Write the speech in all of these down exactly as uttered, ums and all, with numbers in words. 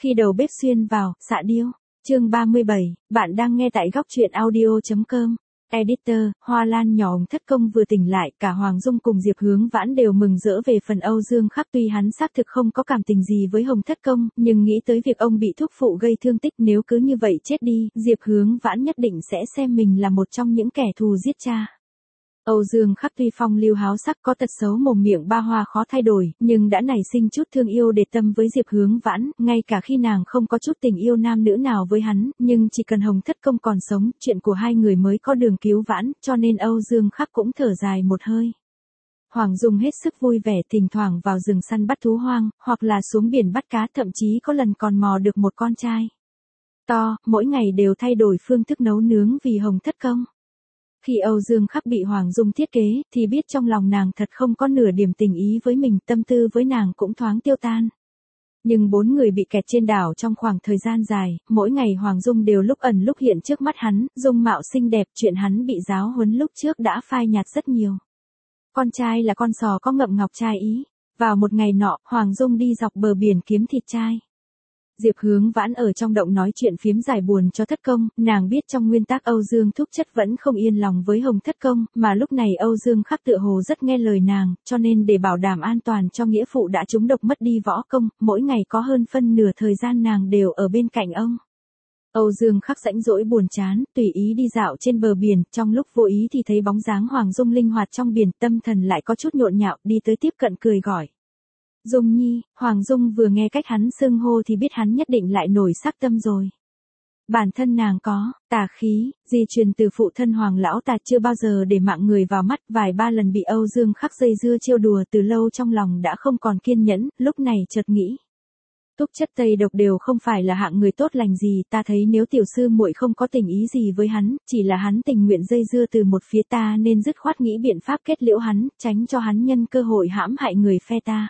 Khi đầu bếp xuyên vào, xạ điêu. Chương ba mươi bảy, bạn đang nghe tại góc truyện audio.com. Editor, Hoa Lan nhỏ Hồng Thất Công vừa tỉnh lại, cả Hoàng Dung cùng Diệp Hướng Vãn đều mừng rỡ về phần Âu Dương Khắc, tuy hắn xác thực không có cảm tình gì với Hồng Thất Công, nhưng nghĩ tới việc ông bị thúc phụ gây thương tích, nếu cứ như vậy chết đi, Diệp Hướng Vãn nhất định sẽ xem mình là một trong những kẻ thù giết cha. Âu Dương Khắc tuy phong lưu háo sắc, có tật xấu mồm miệng ba hoa khó thay đổi, nhưng đã nảy sinh chút thương yêu để tâm với Diệp Hướng Vãn, ngay cả khi nàng không có chút tình yêu nam nữ nào với hắn, nhưng chỉ cần Hồng Thất Công còn sống, chuyện của hai người mới có đường cứu vãn, cho nên Âu Dương Khắc cũng thở dài một hơi. Hoàng Dung hết sức vui vẻ, thỉnh thoảng vào rừng săn bắt thú hoang, hoặc là xuống biển bắt cá, thậm chí có lần còn mò được một con trai to, mỗi ngày đều thay đổi phương thức nấu nướng vì Hồng Thất Công. Khi Âu Dương Khắc bị Hoàng Dung thiết kế, thì biết trong lòng nàng thật không có nửa điểm tình ý với mình, tâm tư với nàng cũng thoáng tiêu tan. Nhưng bốn người bị kẹt trên đảo trong khoảng thời gian dài, mỗi ngày Hoàng Dung đều lúc ẩn lúc hiện trước mắt hắn, dung mạo xinh đẹp, chuyện hắn bị giáo huấn lúc trước đã phai nhạt rất nhiều. Con trai là con sò có ngậm ngọc trai ý. Vào một ngày nọ, Hoàng Dung đi dọc bờ biển kiếm thịt trai. Diệp Hướng Vãn ở trong động nói chuyện phiếm giải buồn cho Thất Công, nàng biết trong nguyên tắc Âu Dương Thúc Chất vẫn không yên lòng với Hồng Thất Công, mà lúc này Âu Dương Khắc tựa hồ rất nghe lời nàng, cho nên để bảo đảm an toàn cho nghĩa phụ đã trúng độc mất đi võ công, mỗi ngày có hơn phân nửa thời gian nàng đều ở bên cạnh ông. Âu Dương Khắc rãnh rỗi buồn chán, tùy ý đi dạo trên bờ biển, trong lúc vô ý thì thấy bóng dáng Hoàng Dung linh hoạt trong biển, tâm thần lại có chút nhộn nhạo, đi tới tiếp cận cười gọi. Dung Nhi. Hoàng Dung vừa nghe cách hắn xưng hô thì biết hắn nhất định lại nổi sắc tâm rồi. Bản thân nàng có tà khí, di truyền từ phụ thân Hoàng lão tà, chưa bao giờ để mạng người vào mắt, vài ba lần bị Âu Dương Khắc dây dưa trêu đùa, từ lâu trong lòng đã không còn kiên nhẫn, lúc này chợt nghĩ. Thúc Chất Tây Độc đều không phải là hạng người tốt lành gì, ta thấy nếu tiểu sư muội không có tình ý gì với hắn, chỉ là hắn tình nguyện dây dưa từ một phía, ta nên dứt khoát nghĩ biện pháp kết liễu hắn, tránh cho hắn nhân cơ hội hãm hại người phe ta.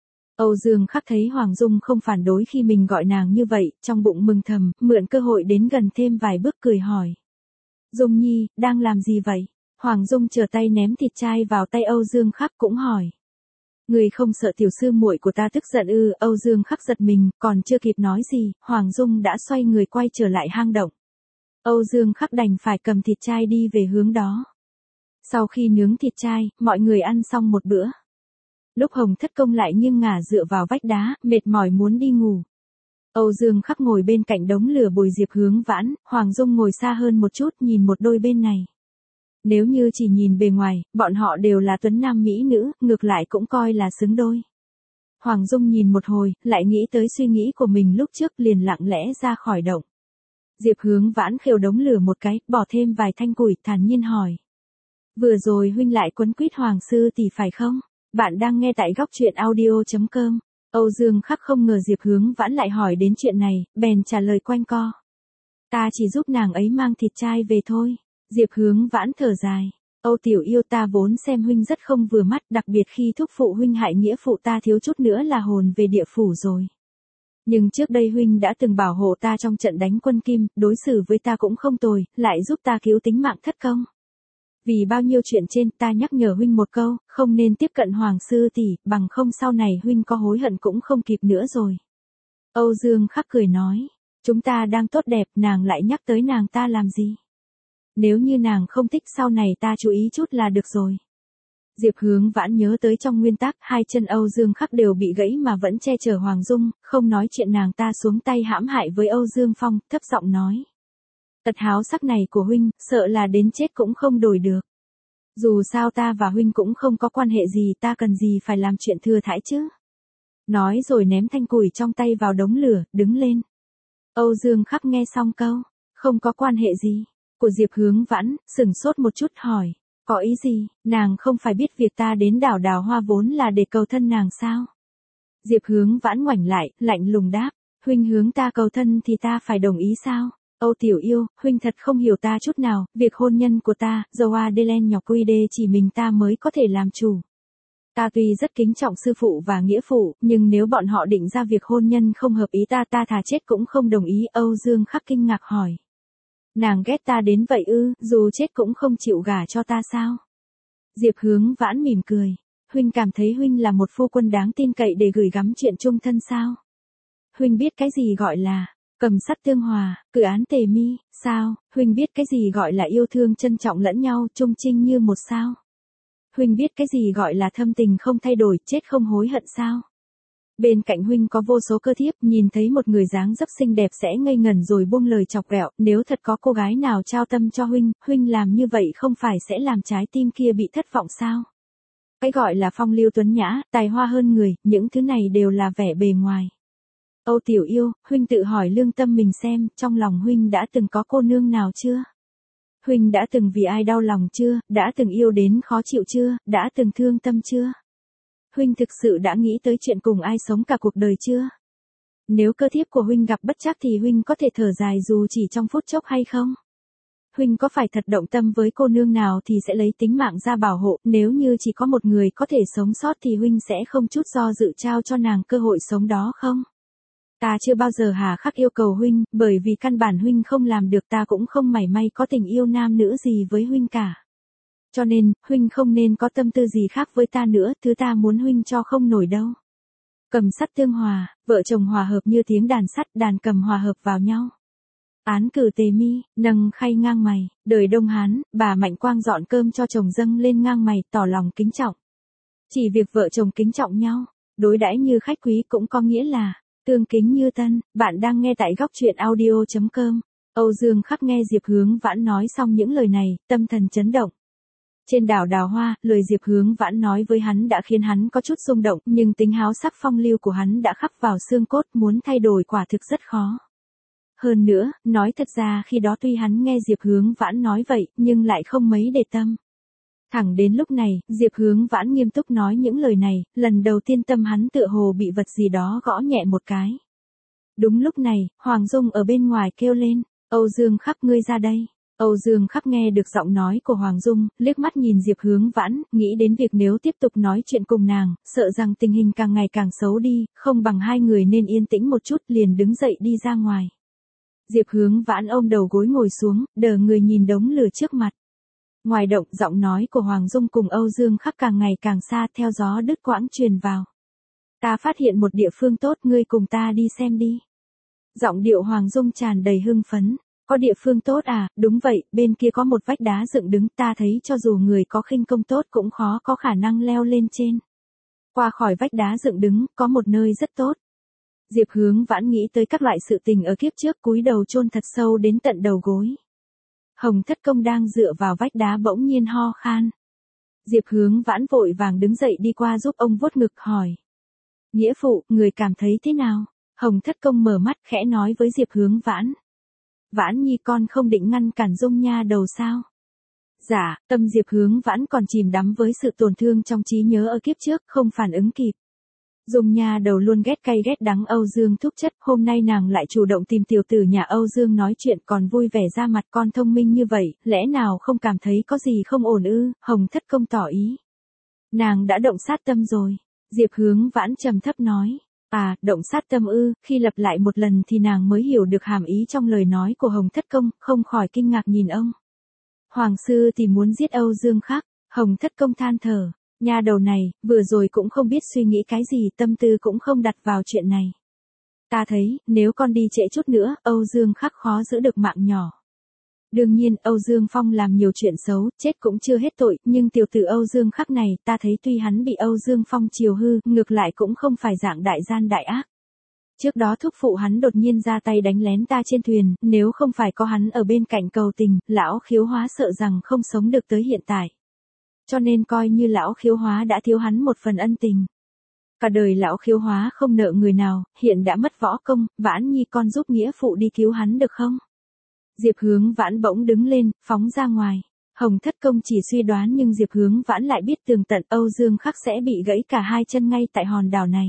Âu Dương Khắc thấy Hoàng Dung không phản đối khi mình gọi nàng như vậy, trong bụng mừng thầm, mượn cơ hội đến gần thêm vài bước cười hỏi. Dung Nhi, đang làm gì vậy? Hoàng Dung trở tay ném thịt trai vào tay Âu Dương Khắc cũng hỏi. Người không sợ tiểu sư muội của ta tức giận ư? Âu Dương Khắc giật mình, còn chưa kịp nói gì, Hoàng Dung đã xoay người quay trở lại hang động. Âu Dương Khắc đành phải cầm thịt trai đi về hướng đó. Sau khi nướng thịt trai, mọi người ăn xong một bữa. Lúc Hồng Thất Công lại nghiêng ngả dựa vào vách đá, mệt mỏi muốn đi ngủ. Âu Dương Khắc ngồi bên cạnh đống lửa bồi Diệp Hướng Vãn, Hoàng Dung ngồi xa hơn một chút nhìn một đôi bên này. Nếu như chỉ nhìn bề ngoài, bọn họ đều là tuấn nam mỹ nữ, ngược lại cũng coi là xứng đôi. Hoàng Dung nhìn một hồi, lại nghĩ tới suy nghĩ của mình lúc trước, liền lặng lẽ ra khỏi động. Diệp Hướng Vãn khều đống lửa một cái, bỏ thêm vài thanh củi, thản nhiên hỏi. Vừa rồi huynh lại quấn quýt Hoàng sư tỷ phải không? Bạn đang nghe tại góc truyện audio.com. Âu Dương Khắc không ngờ Diệp Hướng Vãn lại hỏi đến chuyện này, bèn trả lời quanh co. Ta chỉ giúp nàng ấy mang thịt trai về thôi. Diệp Hướng Vãn thở dài. Âu tiểu yêu, ta vốn xem huynh rất không vừa mắt, đặc biệt khi thúc phụ huynh hại nghĩa phụ ta thiếu chút nữa là hồn về địa phủ rồi. Nhưng trước đây huynh đã từng bảo hộ ta trong trận đánh quân Kim, đối xử với ta cũng không tồi, lại giúp ta cứu tính mạng Thất Công. Vì bao nhiêu chuyện trên, ta nhắc nhở huynh một câu, không nên tiếp cận Hoàng sư tỷ, bằng không sau này huynh có hối hận cũng không kịp nữa rồi. Âu Dương Khắc cười nói, chúng ta đang tốt đẹp, nàng lại nhắc tới nàng ta làm gì? Nếu như nàng không thích sau này ta chú ý chút là được rồi. Diệp Hướng Vãn nhớ tới trong nguyên tắc, hai chân Âu Dương Khắc đều bị gãy mà vẫn che chở Hoàng Dung, không nói chuyện nàng ta xuống tay hãm hại với Âu Dương Phong, thấp giọng nói. Tật háo sắc này của huynh, sợ là đến chết cũng không đổi được. Dù sao ta và huynh cũng không có quan hệ gì, ta cần gì phải làm chuyện thừa thãi chứ. Nói rồi ném thanh củi trong tay vào đống lửa, đứng lên. Âu Dương Khắc nghe xong câu, không có quan hệ gì, của Diệp Hướng Vãn, sừng sốt một chút hỏi, có ý gì, nàng không phải biết việc ta đến đảo Đào Hoa vốn là để cầu thân nàng sao? Diệp Hướng Vãn ngoảnh lại, lạnh lùng đáp, huynh hướng ta cầu thân thì ta phải đồng ý sao? Âu tiểu yêu, huynh thật không hiểu ta chút nào, việc hôn nhân của ta, dầu Adelen nhỏ quy đê chỉ mình ta mới có thể làm chủ. Ta tuy rất kính trọng sư phụ và nghĩa phụ, nhưng nếu bọn họ định ra việc hôn nhân không hợp ý ta, ta thà chết cũng không đồng ý. Âu Dương Khắc kinh ngạc hỏi. Nàng ghét ta đến vậy ư, dù chết cũng không chịu gả cho ta sao? Diệp Hướng Vãn mỉm cười. Huynh cảm thấy huynh là một phu quân đáng tin cậy để gửi gắm chuyện chung thân sao? huynh biết cái gì gọi là cầm sắt tương hòa, cử án tề mi, sao, huynh biết cái gì gọi là yêu thương trân trọng lẫn nhau, trung trinh như một sao. Huynh biết cái gì gọi là thâm tình không thay đổi, chết không hối hận sao. Bên cạnh huynh có vô số cơ thiếp, nhìn thấy một người dáng dấp xinh đẹp sẽ ngây ngẩn rồi buông lời chọc ghẹo, nếu thật có cô gái nào trao tâm cho huynh, huynh làm như vậy không phải sẽ làm trái tim kia bị thất vọng sao? Cái gọi là phong lưu tuấn nhã, tài hoa hơn người, những thứ này đều là vẻ bề ngoài. Âu tiểu yêu, huynh tự hỏi lương tâm mình xem, trong lòng huynh đã từng có cô nương nào chưa? Huynh đã từng vì ai đau lòng chưa, đã từng yêu đến khó chịu chưa, đã từng thương tâm chưa? Huynh thực sự đã nghĩ tới chuyện cùng ai sống cả cuộc đời chưa? Nếu cơ thiếp của huynh gặp bất trắc thì huynh có thể thở dài dù chỉ trong phút chốc hay không? Huynh có phải thật động tâm với cô nương nào thì sẽ lấy tính mạng ra bảo hộ, nếu như chỉ có một người có thể sống sót thì huynh sẽ không chút do dự trao cho nàng cơ hội sống đó không? Ta chưa bao giờ hà khắc yêu cầu huynh, bởi vì căn bản huynh không làm được, ta cũng không mảy may có tình yêu nam nữ gì với huynh cả. Cho nên, huynh không nên có tâm tư gì khác với ta nữa, thứ ta muốn huynh cho không nổi đâu. Cầm sắt tương hòa, vợ chồng hòa hợp như tiếng đàn sắt, đàn cầm hòa hợp vào nhau. Án cử tề mi, nâng khay ngang mày, đời Đông Hán, bà Mạnh Quang dọn cơm cho chồng dâng lên ngang mày, tỏ lòng kính trọng. Chỉ việc vợ chồng kính trọng nhau, đối đãi như khách quý cũng có nghĩa là tương kính như tân. Bạn đang nghe tại góc truyện audio chấm com. Âu Dương Khắc nghe Diệp Hướng Vãn nói xong những lời này, tâm thần chấn động. Trên đảo Đào Hoa, lời Diệp Hướng Vãn nói với hắn đã khiến hắn có chút rung động, nhưng tính háo sắc phong lưu của hắn đã khắc vào xương cốt, muốn thay đổi quả thực rất khó. Hơn nữa, nói thật ra khi đó tuy hắn nghe Diệp Hướng Vãn nói vậy, nhưng lại không mấy để tâm. Thẳng đến lúc này, Diệp Hướng Vãn nghiêm túc nói những lời này, lần đầu tiên tâm hắn tựa hồ bị vật gì đó gõ nhẹ một cái. Đúng lúc này, Hoàng Dung ở bên ngoài kêu lên, Âu Dương Khắc ngươi ra đây. Âu Dương Khắc nghe được giọng nói của Hoàng Dung, liếc mắt nhìn Diệp Hướng Vãn, nghĩ đến việc nếu tiếp tục nói chuyện cùng nàng, sợ rằng tình hình càng ngày càng xấu đi, không bằng hai người nên yên tĩnh một chút, liền đứng dậy đi ra ngoài. Diệp Hướng Vãn ôm đầu gối ngồi xuống, đờ người nhìn đống lửa trước mặt. Ngoài động, giọng nói của Hoàng Dung cùng Âu Dương Khắc càng ngày càng xa, theo gió đứt quãng truyền vào. Ta phát hiện một địa phương tốt, ngươi cùng ta đi xem đi. Giọng điệu Hoàng Dung tràn đầy hưng phấn. Có địa phương tốt à, đúng vậy, bên kia có một vách đá dựng đứng, ta thấy cho dù người có khinh công tốt cũng khó có khả năng leo lên trên. Qua khỏi vách đá dựng đứng, có một nơi rất tốt. Diệp Hướng Vãn nghĩ tới các loại sự tình ở kiếp trước, cúi đầu chôn thật sâu đến tận đầu gối. Hồng Thất Công đang dựa vào vách đá bỗng nhiên ho khan. Diệp Hướng Vãn vội vàng đứng dậy đi qua giúp ông vuốt ngực hỏi. Nghĩa phụ, người cảm thấy thế nào? Hồng Thất Công mở mắt khẽ nói với Diệp Hướng Vãn. Vãn nhi con không định ngăn cản Dung nha đầu sao? Dạ, tâm Diệp Hướng Vãn còn chìm đắm với sự tổn thương trong trí nhớ ở kiếp trước, không phản ứng kịp. Dung nha đầu luôn ghét cay ghét đắng Âu Dương thúc chất, hôm nay nàng lại chủ động tìm tiểu tử nhà Âu Dương nói chuyện còn vui vẻ ra mặt, con thông minh như vậy, lẽ nào không cảm thấy có gì không ổn ư? Hồng Thất Công tỏ ý. Nàng đã động sát tâm rồi. Diệp Hướng Vãn trầm thấp nói. À, động sát tâm ư, khi lặp lại một lần thì nàng mới hiểu được hàm ý trong lời nói của Hồng Thất Công, không khỏi kinh ngạc nhìn ông. Hoàng sư thì muốn giết Âu Dương Khắc, Hồng Thất Công than thở, nha đầu này, vừa rồi cũng không biết suy nghĩ cái gì, tâm tư cũng không đặt vào chuyện này. Ta thấy, nếu con đi trễ chút nữa, Âu Dương Khắc khó giữ được mạng nhỏ. Đương nhiên, Âu Dương Phong làm nhiều chuyện xấu, chết cũng chưa hết tội, nhưng tiểu tử Âu Dương Khắc này, ta thấy tuy hắn bị Âu Dương Phong chiều hư, ngược lại cũng không phải dạng đại gian đại ác. Trước đó thúc phụ hắn đột nhiên ra tay đánh lén ta trên thuyền, nếu không phải có hắn ở bên cạnh cầu tình, lão Khiếu Hóa sợ rằng không sống được tới hiện tại. Cho nên coi như lão Khiếu Hóa đã thiếu hắn một phần ân tình. Cả đời lão Khiếu Hóa không nợ người nào, hiện đã mất võ công, Vãn nhi con giúp nghĩa phụ đi cứu hắn được không? Diệp Hướng Vãn bỗng đứng lên, phóng ra ngoài. Hồng Thất Công chỉ suy đoán nhưng Diệp Hướng Vãn lại biết tường tận Âu Dương Khắc sẽ bị gãy cả hai chân ngay tại hòn đảo này.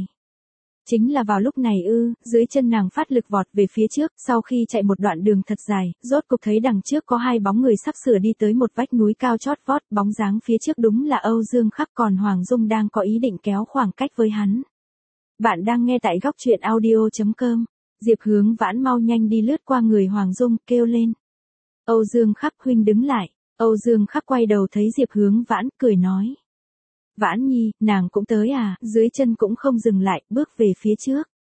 Chính là vào lúc này ư, dưới chân nàng phát lực vọt về phía trước, sau khi chạy một đoạn đường thật dài, rốt cục thấy đằng trước có hai bóng người sắp sửa đi tới một vách núi cao chót vót, bóng dáng phía trước đúng là Âu Dương Khắc, còn Hoàng Dung đang có ý định kéo khoảng cách với hắn. Bạn đang nghe tại góc truyện audio chấm com. Diệp Hướng Vãn mau nhanh đi lướt qua người Hoàng Dung, kêu lên. Âu Dương Khắc huynh đứng lại. Âu Dương Khắc quay đầu thấy Diệp Hướng Vãn, cười nói. Vãn nhi, nàng cũng tới à, dưới chân cũng không dừng lại, bước về phía trước.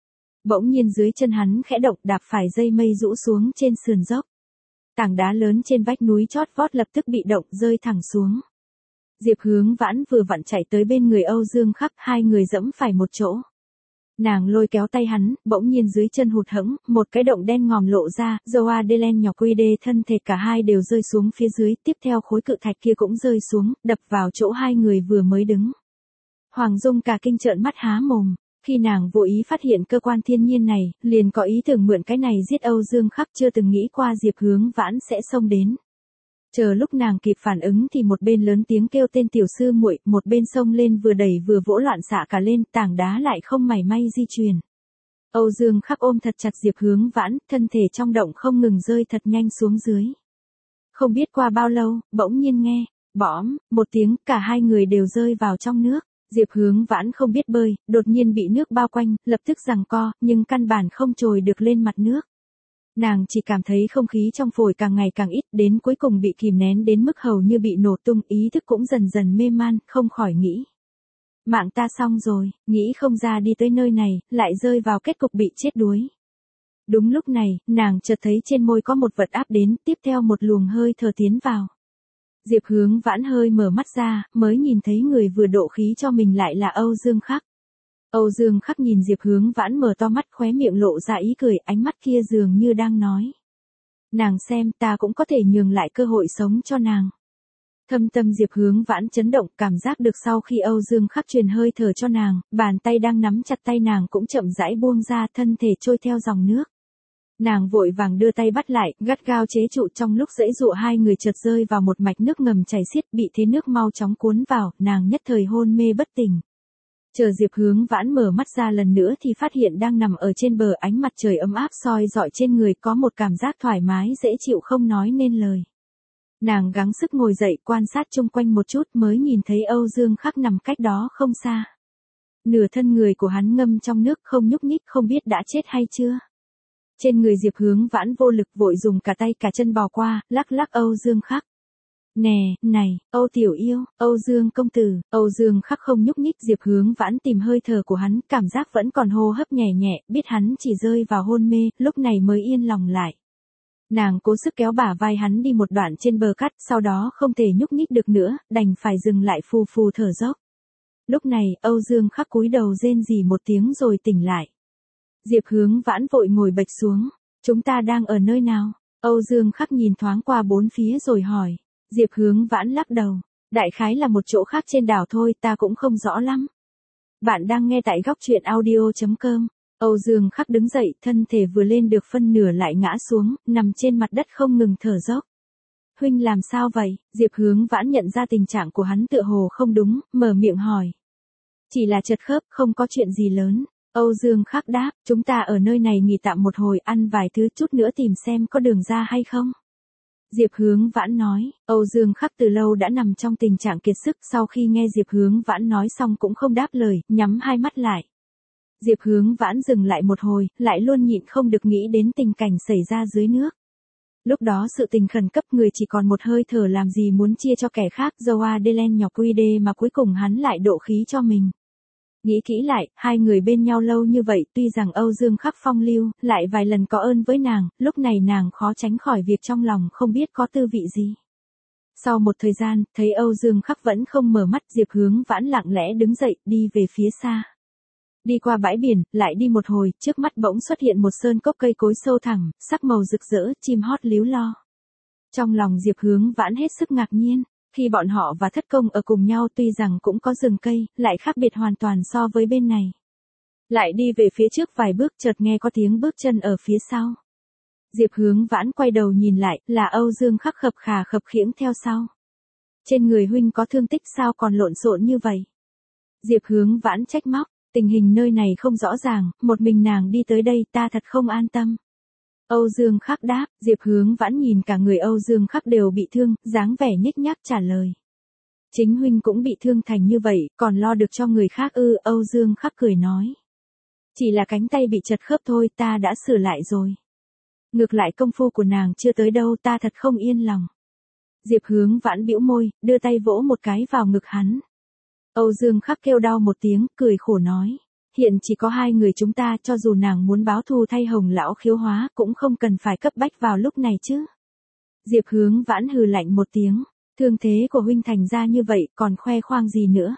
bỗng nhiên dưới chân hắn khẽ động đạp phải dây mây rũ xuống trên sườn dốc. Tảng đá lớn trên vách núi chót vót lập tức bị động rơi thẳng xuống. Diệp Hướng Vãn vừa vặn chạy tới bên người Âu Dương Khắc, hai người dẫm phải một chỗ. Nàng lôi kéo tay hắn, bỗng nhiên dưới chân hụt hẫng, một cái động đen ngòm lộ ra, Joa nhỏ quy đê thân thể cả hai đều rơi xuống phía dưới, tiếp theo khối cự thạch kia cũng rơi xuống, đập vào chỗ hai người vừa mới đứng. Hoàng Dung cả kinh trợn mắt há mồm, khi nàng vô ý phát hiện cơ quan thiên nhiên này, liền có ý tưởng mượn cái này giết Âu Dương Khắc, chưa từng nghĩ qua Diệp Hướng Vãn sẽ xông đến. Chờ lúc nàng kịp phản ứng thì một bên lớn tiếng kêu tên tiểu sư muội, một bên xông lên vừa đẩy vừa vỗ loạn xạ cả lên, tảng đá lại không mảy may di chuyển. Âu Dương Khắc ôm thật chặt Diệp Hướng Vãn, thân thể trong động không ngừng rơi thật nhanh xuống dưới. Không biết qua bao lâu, bỗng nhiên nghe, bõm, một tiếng, cả hai người đều rơi vào trong nước. Diệp Hướng Vãn không biết bơi, đột nhiên bị nước bao quanh, lập tức giằng co, nhưng căn bản không trồi được lên mặt nước. Nàng chỉ cảm thấy không khí trong phổi càng ngày càng ít, đến cuối cùng bị kìm nén đến mức hầu như bị nổ tung, ý thức cũng dần dần mê man, không khỏi nghĩ. Mạng ta xong rồi, nghĩ không ra đi tới nơi này, lại rơi vào kết cục bị chết đuối. Đúng lúc này, nàng chợt thấy trên môi có một vật áp đến, tiếp theo một luồng hơi thở tiến vào. Diệp Hướng Vãn hơi mở mắt ra, mới nhìn thấy người vừa độ khí cho mình lại là Âu Dương Khắc. Âu Dương Khắc nhìn Diệp Hướng Vãn mở to mắt, khóe miệng lộ ra ý cười, ánh mắt kia dường như đang nói. Nàng xem, ta cũng có thể nhường lại cơ hội sống cho nàng. Thâm tâm Diệp Hướng Vãn chấn động, cảm giác được sau khi Âu Dương Khắc truyền hơi thở cho nàng, bàn tay đang nắm chặt tay nàng cũng chậm rãi buông ra, thân thể trôi theo dòng nước. Nàng vội vàng đưa tay bắt lại, gắt gao chế trụ, trong lúc giãy giụa hai người chợt rơi vào một mạch nước ngầm chảy xiết, bị thế nước mau chóng cuốn vào, nàng nhất thời hôn mê bất tỉnh. Chờ Diệp Hướng Vãn mở mắt ra lần nữa thì phát hiện đang nằm ở trên bờ, ánh mặt trời ấm áp soi rọi trên người, có một cảm giác thoải mái dễ chịu không nói nên lời. Nàng gắng sức ngồi dậy, quan sát chung quanh một chút mới nhìn thấy Âu Dương Khắc nằm cách đó không xa. Nửa thân người của hắn ngâm trong nước không nhúc nhích, không biết đã chết hay chưa. Trên người Diệp Hướng Vãn vô lực vội dùng cả tay cả chân bò qua, lắc lắc Âu Dương Khắc. Nè, này, Âu tiểu yêu, Âu Dương công tử, Âu Dương Khắc không nhúc nhích. Diệp Hướng Vãn tìm hơi thở của hắn, cảm giác vẫn còn hô hấp nhẹ nhẹ, biết hắn chỉ rơi vào hôn mê, lúc này mới yên lòng lại. Nàng cố sức kéo bả vai hắn đi một đoạn trên bờ cát, sau đó không thể nhúc nhích được nữa, đành phải dừng lại phù phù thở dốc. Lúc này, Âu Dương Khắc cúi đầu rên rỉ một tiếng rồi tỉnh lại. Diệp Hướng Vãn vội ngồi bệch xuống. Chúng ta đang ở nơi nào? Âu Dương Khắc nhìn thoáng qua bốn phía rồi hỏi. Diệp Hướng Vãn lắc đầu. Đại khái là một chỗ khác trên đảo thôi, ta cũng không rõ lắm. Bạn đang nghe tại góc truyện audio chấm com. Âu Dương Khắc đứng dậy, thân thể vừa lên được phân nửa lại ngã xuống, nằm trên mặt đất không ngừng thở dốc. Huynh làm sao vậy? Diệp Hướng Vãn nhận ra tình trạng của hắn tựa hồ không đúng, mở miệng hỏi. Chỉ là chật khớp, không có chuyện gì lớn. Âu Dương Khắc đáp, chúng ta ở nơi này nghỉ tạm một hồi, ăn vài thứ, chút nữa tìm xem có đường ra hay không. Diệp Hướng Vãn nói, Âu Dương Khắc từ lâu đã nằm trong tình trạng kiệt sức, sau khi nghe Diệp Hướng Vãn nói xong cũng không đáp lời, nhắm hai mắt lại. Diệp Hướng Vãn dừng lại một hồi, lại luôn nhịn không được nghĩ đến tình cảnh xảy ra dưới nước. Lúc đó sự tình khẩn cấp, người chỉ còn một hơi thở, làm gì muốn chia cho kẻ khác, Joa nhỏ quy đê mà cuối cùng hắn lại độ khí cho mình. Nghĩ kỹ lại, hai người bên nhau lâu như vậy, tuy rằng Âu Dương Khắc phong lưu, lại vài lần có ơn với nàng, lúc này nàng khó tránh khỏi việc trong lòng không biết có tư vị gì. Sau một thời gian, thấy Âu Dương Khắc vẫn không mở mắt, Diệp Hướng Vãn lặng lẽ đứng dậy, đi về phía xa. Đi qua bãi biển, lại đi một hồi, trước mắt bỗng xuất hiện một sơn cốc cây cối sâu thẳm, sắc màu rực rỡ, chim hót líu lo. Trong lòng Diệp Hướng Vãn hết sức ngạc nhiên. Khi bọn họ và thất công ở cùng nhau, tuy rằng cũng có rừng cây, lại khác biệt hoàn toàn so với bên này. Lại đi về phía trước vài bước, chợt nghe có tiếng bước chân ở phía sau. Diệp Hướng Vãn quay đầu nhìn lại, là Âu Dương Khắc khập khà khập khiễng theo sau. Trên người huynh có thương tích sao còn lộn xộn như vậy? Diệp Hướng Vãn trách móc, tình hình nơi này không rõ ràng, một mình nàng đi tới đây ta thật không an tâm. Âu Dương Khắc đáp, Diệp Hướng Vãn nhìn cả người Âu Dương Khắc đều bị thương, dáng vẻ nhếch nhác trả lời. Chính huynh cũng bị thương thành như vậy, còn lo được cho người khác ư? Âu Dương Khắc cười nói. Chỉ là cánh tay bị chật khớp thôi, ta đã sửa lại rồi. Ngược lại công phu của nàng chưa tới đâu, ta thật không yên lòng. Diệp Hướng Vãn bĩu môi, đưa tay vỗ một cái vào ngực hắn. Âu Dương Khắc kêu đau một tiếng, cười khổ nói. Hiện chỉ có hai người chúng ta, cho dù nàng muốn báo thù thay Hồng lão khiếu hóa cũng không cần phải cấp bách vào lúc này chứ. Diệp Hướng Vãn hừ lạnh một tiếng, thương thế của huynh thành ra như vậy còn khoe khoang gì nữa.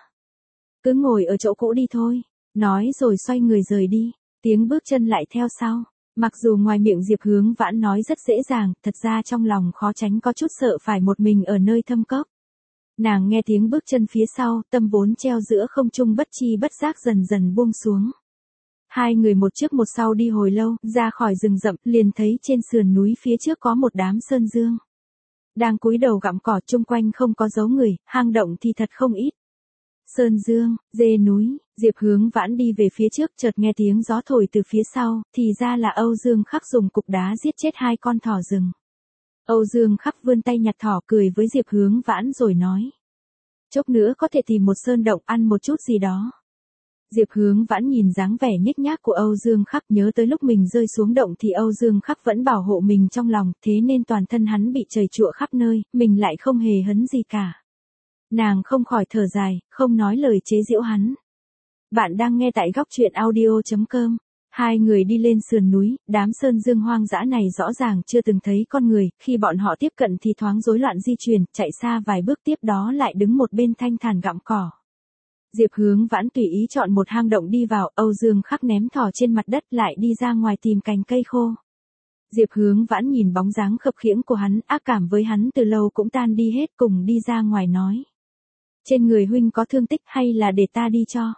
Cứ ngồi ở chỗ cũ đi thôi, nói rồi xoay người rời đi, tiếng bước chân lại theo sau. Mặc dù ngoài miệng Diệp Hướng Vãn nói rất dễ dàng, thật ra trong lòng khó tránh có chút sợ phải một mình ở nơi thâm cốc. Nàng nghe tiếng bước chân phía sau, tâm vốn treo giữa không trung bất chi bất giác dần dần buông xuống. Hai người một trước một sau đi hồi lâu, ra khỏi rừng rậm, liền thấy trên sườn núi phía trước có một đám sơn dương. Đang cúi đầu gặm cỏ, chung quanh không có dấu người, hang động thì thật không ít. Sơn dương, dê núi, Diệp Hướng Vãn đi về phía trước, chợt nghe tiếng gió thổi từ phía sau, thì ra là Âu Dương Khắc dùng cục đá giết chết hai con thỏ rừng. Âu Dương Khắc vươn tay nhặt thỏ, cười với Diệp Hướng Vãn rồi nói. Chốc nữa có thể tìm một sơn động ăn một chút gì đó. Diệp Hướng Vãn nhìn dáng vẻ nhếch nhác của Âu Dương Khắc, nhớ tới lúc mình rơi xuống động thì Âu Dương Khắc vẫn bảo hộ mình trong lòng, thế nên toàn thân hắn bị trầy trụa khắp nơi, mình lại không hề hấn gì cả. Nàng không khỏi thở dài, không nói lời chế giễu hắn. Bạn đang nghe tại góc truyện audio chấm com. Hai người đi lên sườn núi, đám sơn dương hoang dã này rõ ràng chưa từng thấy con người, khi bọn họ tiếp cận thì thoáng rối loạn di chuyển, chạy xa vài bước tiếp đó lại đứng một bên thanh thản gặm cỏ. Diệp Hướng Vãn tùy ý chọn một hang động đi vào, Âu Dương Khắc ném thỏ trên mặt đất lại đi ra ngoài tìm cành cây khô. Diệp Hướng Vãn nhìn bóng dáng khập khiễng của hắn, ác cảm với hắn từ lâu cũng tan đi hết, cùng đi ra ngoài nói. Trên người huynh có thương tích hay là để ta đi cho?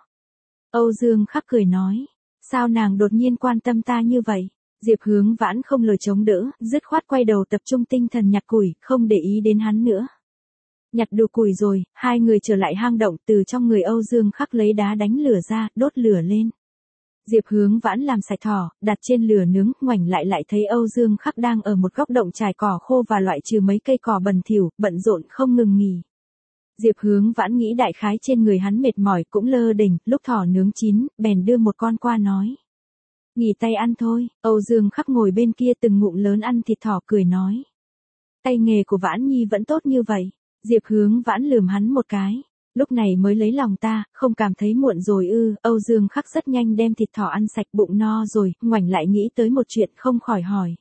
Âu Dương Khắc cười nói. Sao nàng đột nhiên quan tâm ta như vậy? Diệp Hướng Vãn không lời chống đỡ, dứt khoát quay đầu tập trung tinh thần nhặt củi, không để ý đến hắn nữa. Nhặt đủ củi rồi, hai người trở lại hang động, từ trong người Âu Dương Khắc lấy đá đánh lửa ra, đốt lửa lên. Diệp Hướng Vãn làm sạch thỏ, đặt trên lửa nướng, ngoảnh lại lại thấy Âu Dương Khắc đang ở một góc động trải cỏ khô và loại trừ mấy cây cỏ bẩn thỉu, bận rộn không ngừng nghỉ. Diệp Hướng Vãn nghĩ đại khái trên người hắn mệt mỏi cũng lơ đỉnh, lúc thỏ nướng chín, bèn đưa một con qua nói. Nghỉ tay ăn thôi, Âu Dương Khắc ngồi bên kia từng ngụm lớn ăn thịt thỏ cười nói. Tay nghề của Vãn Nhi vẫn tốt như vậy. Diệp Hướng Vãn lườm hắn một cái. Lúc này mới lấy lòng ta, không cảm thấy muộn rồi ư? Âu Dương Khắc rất nhanh đem thịt thỏ ăn sạch, bụng no rồi, ngoảnh lại nghĩ tới một chuyện không khỏi hỏi.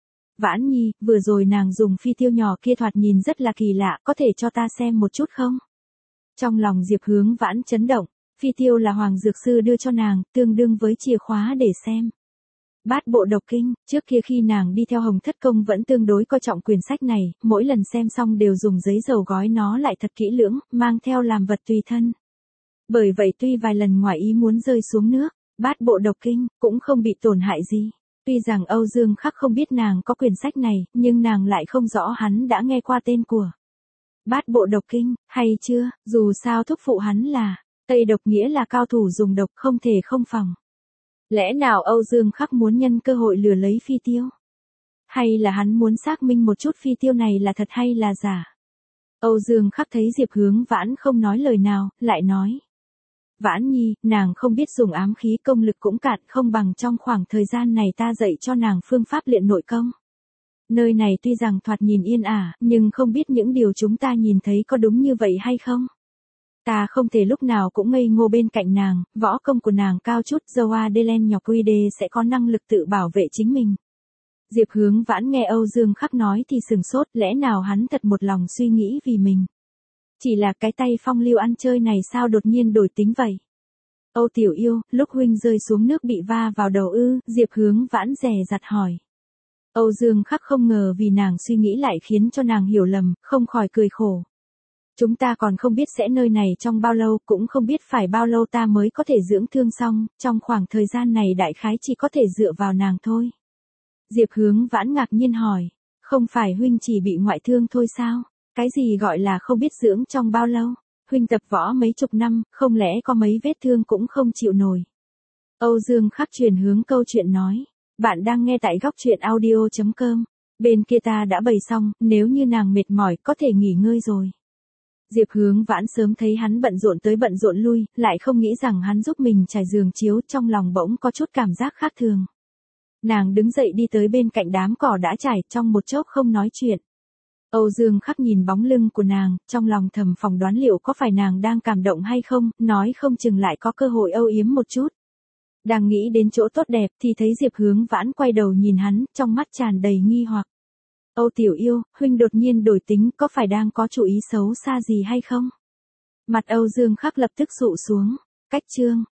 Vãn Nhi, vừa rồi nàng dùng phi tiêu nhỏ kia thoạt nhìn rất là kỳ lạ, có thể cho ta xem một chút không? Trong lòng Diệp Hướng Vãn chấn động, phi tiêu là Hoàng Dược Sư đưa cho nàng, tương đương với chìa khóa để xem. Bát bộ độc kinh, trước kia khi nàng đi theo Hồng Thất Công vẫn tương đối coi trọng quyển sách này, mỗi lần xem xong đều dùng giấy dầu gói nó lại thật kỹ lưỡng, mang theo làm vật tùy thân. Bởi vậy tuy vài lần ngoài ý muốn rơi xuống nước, bát bộ độc kinh cũng không bị tổn hại gì. Tuy rằng Âu Dương Khắc không biết nàng có quyển sách này, nhưng nàng lại không rõ hắn đã nghe qua tên của bát bộ độc kinh, hay chưa, dù sao thúc phụ hắn là Tây độc, nghĩa là cao thủ dùng độc không thể không phòng. Lẽ nào Âu Dương Khắc muốn nhân cơ hội lừa lấy phi tiêu? Hay là hắn muốn xác minh một chút phi tiêu này là thật hay là giả? Âu Dương Khắc thấy Diệp Hướng Vãn không nói lời nào, lại nói. Vãn Nhi, nàng không biết dùng ám khí, công lực cũng cạn, không bằng trong khoảng thời gian này ta dạy cho nàng phương pháp luyện nội công. Nơi này tuy rằng thoạt nhìn yên ả, nhưng không biết những điều chúng ta nhìn thấy có đúng như vậy hay không? Ta không thể lúc nào cũng ngây ngô bên cạnh nàng, võ công của nàng cao chút, dâu Adelen nhọc quy đê sẽ có năng lực tự bảo vệ chính mình. Diệp Hướng Vãn nghe Âu Dương Khắc nói thì sừng sốt, lẽ nào hắn thật một lòng suy nghĩ vì mình. Chỉ là cái tay phong lưu ăn chơi này sao đột nhiên đổi tính vậy? Âu tiểu yêu, lúc huynh rơi xuống nước bị va vào đầu ư? Diệp Hướng Vãn dè dặt hỏi. Âu Dương Khắc không ngờ vì nàng suy nghĩ lại khiến cho nàng hiểu lầm, không khỏi cười khổ. Chúng ta còn không biết sẽ nơi này trong bao lâu, cũng không biết phải bao lâu ta mới có thể dưỡng thương xong, trong khoảng thời gian này đại khái chỉ có thể dựa vào nàng thôi. Diệp Hướng Vãn ngạc nhiên hỏi, không phải huynh chỉ bị ngoại thương thôi sao? Cái gì gọi là không biết dưỡng trong bao lâu? Huynh tập võ mấy chục năm, không lẽ có mấy vết thương cũng không chịu nổi? Âu Dương Khắc chuyển hướng câu chuyện nói, bạn đang nghe tại góc truyện audio chấm com, bên kia ta đã bày xong, nếu như nàng mệt mỏi có thể nghỉ ngơi rồi. Diệp Hướng Vãn sớm thấy hắn bận rộn tới bận rộn lui, lại không nghĩ rằng hắn giúp mình trải giường chiếu, trong lòng bỗng có chút cảm giác khác thường. Nàng đứng dậy đi tới bên cạnh đám cỏ đã trải, trong một chốc không nói chuyện. Âu Dương Khắc nhìn bóng lưng của nàng, trong lòng thầm phỏng đoán liệu có phải nàng đang cảm động hay không, nói không chừng lại có cơ hội âu yếm một chút. Đang nghĩ đến chỗ tốt đẹp thì thấy Diệp Hướng Vãn quay đầu nhìn hắn, trong mắt tràn đầy nghi hoặc. Âu tiểu yêu, huynh đột nhiên đổi tính, có phải đang có chủ ý xấu xa gì hay không? Mặt Âu Dương Khắc lập tức sụ xuống. Cách chương